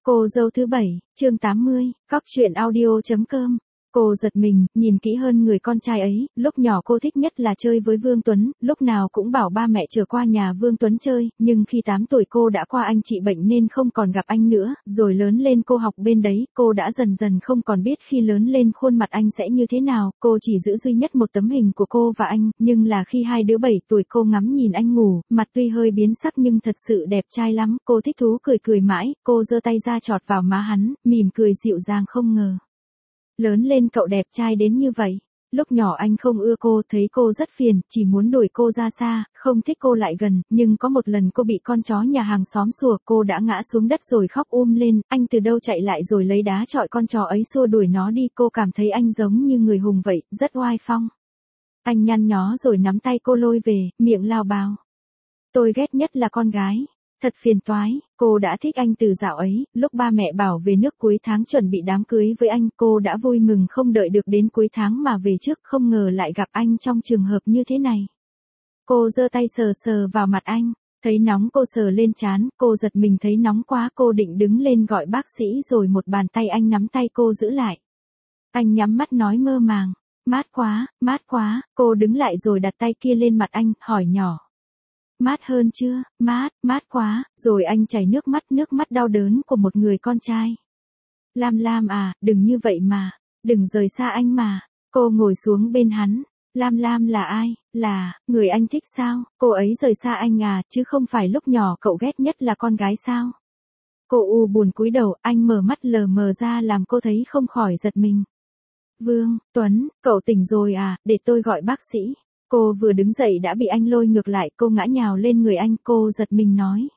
Cô dâu thứ 7, chương 80, Cóc truyện audio.com. Cô giật mình, nhìn kỹ hơn người con trai ấy, lúc nhỏ cô thích nhất là chơi với Vương Tuấn, lúc nào cũng bảo ba mẹ chở qua nhà Vương Tuấn chơi, nhưng khi 8 tuổi cô đã qua anh trị bệnh nên không còn gặp anh nữa, rồi lớn lên cô học bên đấy, cô đã dần dần không còn biết khi lớn lên khuôn mặt anh sẽ như thế nào, cô chỉ giữ duy nhất một tấm hình của cô và anh, nhưng là khi hai đứa 7 tuổi cô ngắm nhìn anh ngủ, mặt tuy hơi biến sắc nhưng thật sự đẹp trai lắm, cô thích thú cười cười mãi, cô giơ tay ra chọt vào má hắn, mỉm cười dịu dàng không ngờ. Lớn lên cậu đẹp trai đến như vậy. Lúc nhỏ anh không ưa cô, thấy cô rất phiền, chỉ muốn đuổi cô ra xa, không thích cô lại gần, nhưng có một lần cô bị con chó nhà hàng xóm sủa, cô đã ngã xuống đất rồi khóc lên, anh từ đâu chạy lại rồi lấy đá chọi con chó ấy xua đuổi nó đi, cô cảm thấy anh giống như người hùng vậy, rất oai phong. Anh nhăn nhó rồi nắm tay cô lôi về, miệng lao bào. Tôi ghét nhất là con gái. Thật phiền toái, cô đã thích anh từ dạo ấy, lúc ba mẹ bảo về nước cuối tháng chuẩn bị đám cưới với anh, cô đã vui mừng không đợi được đến cuối tháng mà về trước, không ngờ lại gặp anh trong trường hợp như thế này. Cô giơ tay sờ sờ vào mặt anh, thấy nóng cô sờ lên trán, cô giật mình thấy nóng quá, cô định đứng lên gọi bác sĩ rồi một bàn tay anh nắm tay cô giữ lại. Anh nhắm mắt nói mơ màng, mát quá, cô đứng lại rồi đặt tay kia lên mặt anh, hỏi nhỏ. Mát hơn chưa, mát quá, rồi anh chảy nước mắt đau đớn của một người con trai. Lam Lam à, đừng như vậy mà, đừng rời xa anh mà, cô ngồi xuống bên hắn. Lam Lam là ai, là, người anh thích sao, cô ấy rời xa anh à, chứ không phải lúc nhỏ cậu ghét nhất là con gái sao. Cô buồn cúi đầu, anh mở mắt lờ mờ ra làm cô thấy không khỏi giật mình. Vương Tuấn, cậu tỉnh rồi à, để tôi gọi bác sĩ. Cô vừa đứng dậy đã bị anh lôi ngược lại, cô ngã nhào lên người anh, cô giật mình nói.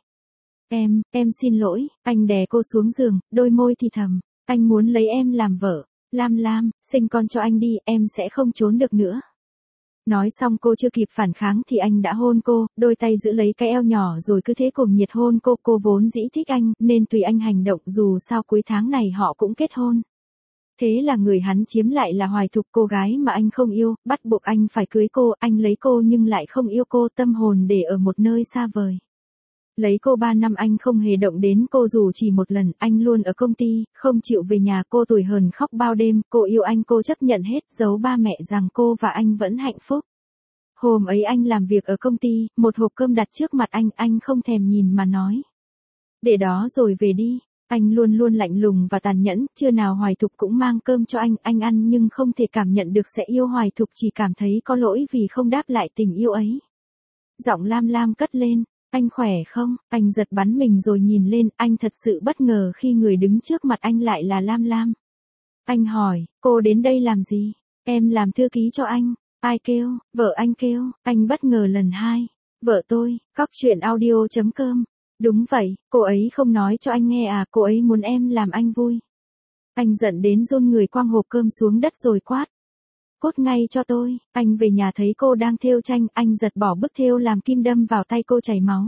Em xin lỗi, anh đè cô xuống giường, đôi môi thì thầm, anh muốn lấy em làm vợ. Lam Lam, sinh con cho anh đi, em sẽ không trốn được nữa. Nói xong cô chưa kịp phản kháng thì anh đã hôn cô, đôi tay giữ lấy cái eo nhỏ rồi cứ thế cùng nhiệt hôn cô vốn dĩ thích anh, nên tùy anh hành động dù sao cuối tháng này họ cũng kết hôn. Thế là người hắn chiếm lại là Hoài Thục, cô gái mà anh không yêu, bắt buộc anh phải cưới cô, anh lấy cô nhưng lại không yêu cô, tâm hồn để ở một nơi xa vời. Lấy cô 3 năm anh không hề động đến cô dù chỉ một lần, anh luôn ở công ty, không chịu về nhà, cô tủi hờn khóc bao đêm, cô yêu anh, cô chấp nhận hết, giấu ba mẹ rằng cô và anh vẫn hạnh phúc. Hôm ấy anh làm việc ở công ty, một hộp cơm đặt trước mặt anh không thèm nhìn mà nói. Để đó rồi về đi. Anh luôn luôn lạnh lùng và tàn nhẫn, trưa nào Hoài Thục cũng mang cơm cho anh ăn nhưng không thể cảm nhận được sẽ yêu Hoài Thục, chỉ cảm thấy có lỗi vì không đáp lại tình yêu ấy. Giọng Lam Lam cất lên, anh khỏe không? Anh giật bắn mình rồi nhìn lên, anh thật sự bất ngờ khi người đứng trước mặt anh lại là Lam Lam. Anh hỏi, cô đến đây làm gì? Em làm thư ký cho anh. Ai kêu? Vợ anh kêu, anh bất ngờ lần hai. Vợ tôi, Cóc truyện audio.com. Đúng vậy, cô ấy không nói cho anh nghe à, cô ấy muốn em làm anh vui. Anh giận đến run người, quăng hộp cơm xuống đất rồi quát. Cốt ngay cho tôi, anh về nhà thấy cô đang thêu tranh, anh giật bỏ bức thêu làm kim đâm vào tay cô chảy máu.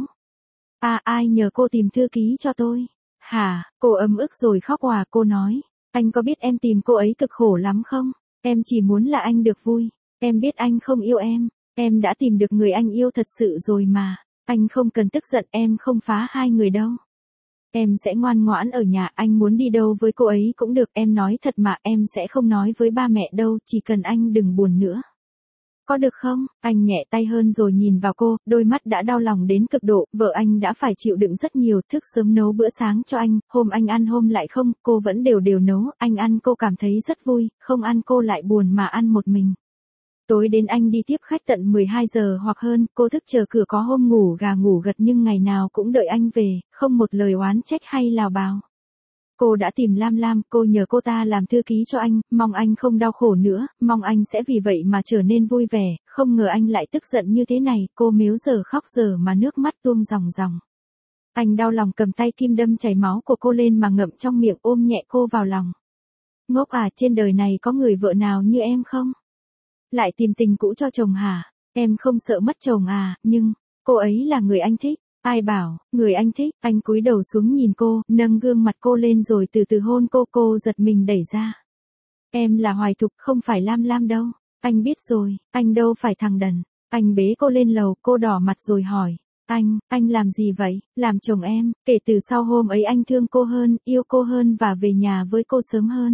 Ai nhờ cô tìm thư ký cho tôi? Hả, cô ấm ức rồi khóc òa, cô nói. Anh có biết em tìm cô ấy cực khổ lắm không? Em chỉ muốn là anh được vui. Em biết anh không yêu em đã tìm được người anh yêu thật sự rồi mà. Anh không cần tức giận, em không phá hai người đâu. Em sẽ ngoan ngoãn ở nhà, anh muốn đi đâu với cô ấy cũng được, em nói thật mà, em sẽ không nói với ba mẹ đâu, chỉ cần anh đừng buồn nữa. Có được không? Anh nhẹ tay hơn rồi nhìn vào cô, đôi mắt đã đau lòng đến cực độ, vợ anh đã phải chịu đựng rất nhiều, thức sớm nấu bữa sáng cho anh, hôm anh ăn hôm lại không, cô vẫn đều nấu, anh ăn cô cảm thấy rất vui, không ăn cô lại buồn mà ăn một mình. Tối đến anh đi tiếp khách tận 12 giờ hoặc hơn, cô thức chờ cửa, có hôm ngủ gà ngủ gật nhưng ngày nào cũng đợi anh về, không một lời oán trách hay lào bào. Cô đã tìm Lam Lam, cô nhờ cô ta làm thư ký cho anh, mong anh không đau khổ nữa, mong anh sẽ vì vậy mà trở nên vui vẻ, không ngờ anh lại tức giận như thế này, cô mếu giờ khóc giờ mà nước mắt tuôn ròng ròng. Anh đau lòng cầm tay kim đâm chảy máu của cô lên mà ngậm trong miệng, ôm nhẹ cô vào lòng. Ngốc à, trên đời này có người vợ nào như em không? Lại tìm tình cũ cho chồng hả? Em không sợ mất chồng à, nhưng, cô ấy là người anh thích. Ai bảo, người anh thích, anh cúi đầu xuống nhìn cô, nâng gương mặt cô lên rồi từ từ hôn cô giật mình đẩy ra. Em là Hoài Thục, không phải Lam Lam đâu. Anh biết rồi, anh đâu phải thằng đần. Anh bế cô lên lầu, cô đỏ mặt rồi hỏi. Anh làm gì vậy? Làm chồng em, kể từ sau hôm ấy anh thương cô hơn, yêu cô hơn và về nhà với cô sớm hơn.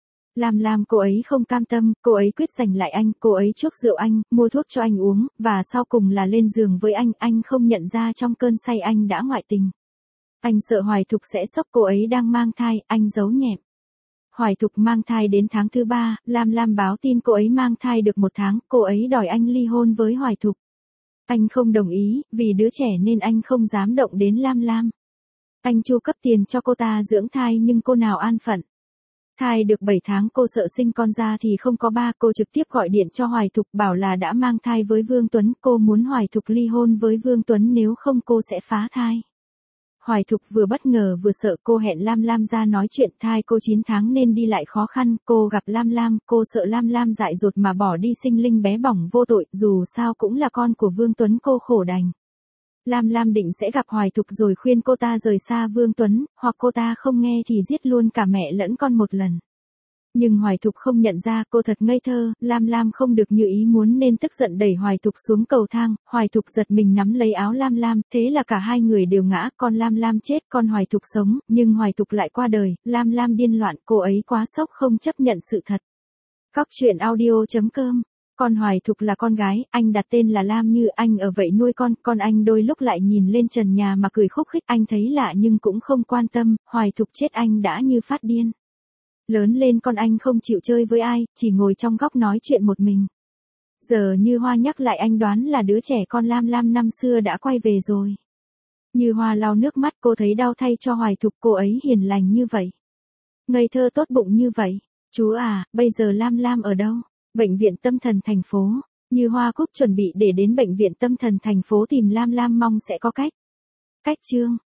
Lam cô ấy không cam tâm, cô ấy quyết giành lại anh, cô ấy chuốc rượu anh, mua thuốc cho anh uống, và sau cùng là lên giường với anh không nhận ra trong cơn say anh đã ngoại tình. Anh sợ Hoài Thục sẽ sốc, cô ấy đang mang thai, anh giấu nhẹm. Hoài Thục mang thai đến tháng thứ 3, Lam báo tin cô ấy mang thai được 1 tháng, cô ấy đòi anh ly hôn với Hoài Thục. Anh không đồng ý, vì đứa trẻ nên anh không dám động đến Lam. Anh chu cấp tiền cho cô ta dưỡng thai nhưng cô nào an phận. Thai được 7 tháng cô sợ sinh con ra thì không có ba, cô trực tiếp gọi điện cho Hoài Thục bảo là đã mang thai với Vương Tuấn, cô muốn Hoài Thục ly hôn với Vương Tuấn nếu không cô sẽ phá thai. Hoài Thục vừa bất ngờ vừa sợ, cô hẹn Lam ra nói chuyện, thai cô 9 tháng nên đi lại khó khăn, cô gặp Lam, cô sợ Lam dại dột mà bỏ đi sinh linh bé bỏng vô tội, dù sao cũng là con của Vương Tuấn, cô khổ đành. Lam định sẽ gặp Hoài Thục rồi khuyên cô ta rời xa Vương Tuấn, hoặc cô ta không nghe thì giết luôn cả mẹ lẫn con một lần. Nhưng Hoài Thục không nhận ra, cô thật ngây thơ, Lam không được như ý muốn nên tức giận đẩy Hoài Thục xuống cầu thang, Hoài Thục giật mình nắm lấy áo Lam, thế là cả hai người đều ngã, con Lam chết, con Hoài Thục sống, nhưng Hoài Thục lại qua đời, Lam điên loạn, cô ấy quá sốc không chấp nhận sự thật. Cóc truyện audio.com. Con Hoài Thục là con gái, anh đặt tên là Lam Như, anh ở vậy nuôi con anh đôi lúc lại nhìn lên trần nhà mà cười khúc khích, anh thấy lạ nhưng cũng không quan tâm, Hoài Thục chết anh đã như phát điên. Lớn lên con anh không chịu chơi với ai, chỉ ngồi trong góc nói chuyện một mình. Giờ Như Hoa nhắc lại anh đoán là đứa trẻ con Lam năm xưa đã quay về rồi. Như Hoa lau nước mắt, cô thấy đau thay cho Hoài Thục, cô ấy hiền lành như vậy. Ngây thơ tốt bụng như vậy. Chú à, bây giờ Lam ở đâu? Bệnh viện tâm thần thành phố. Như Hoa Cúc chuẩn bị để đến bệnh viện tâm thần thành phố tìm Lam mong sẽ có cách. Chương